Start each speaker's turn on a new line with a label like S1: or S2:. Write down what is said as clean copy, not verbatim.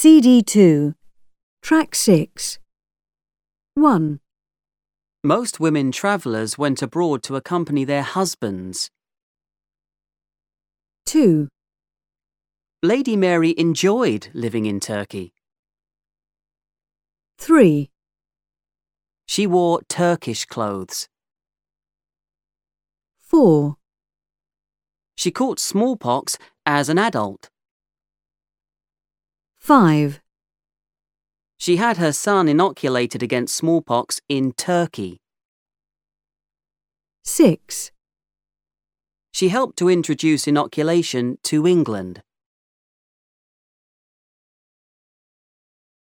S1: CD2, Track 6. 1,
S2: Most women travellers went abroad to accompany their husbands.
S1: 2,
S2: Lady Mary enjoyed living in Turkey.
S1: 3,
S2: She wore Turkish clothes.
S1: 4,
S2: She caught smallpox as an adult.
S1: 5,
S2: She had her son inoculated against smallpox in Turkey.
S1: 6.
S2: She helped to introduce inoculation to England.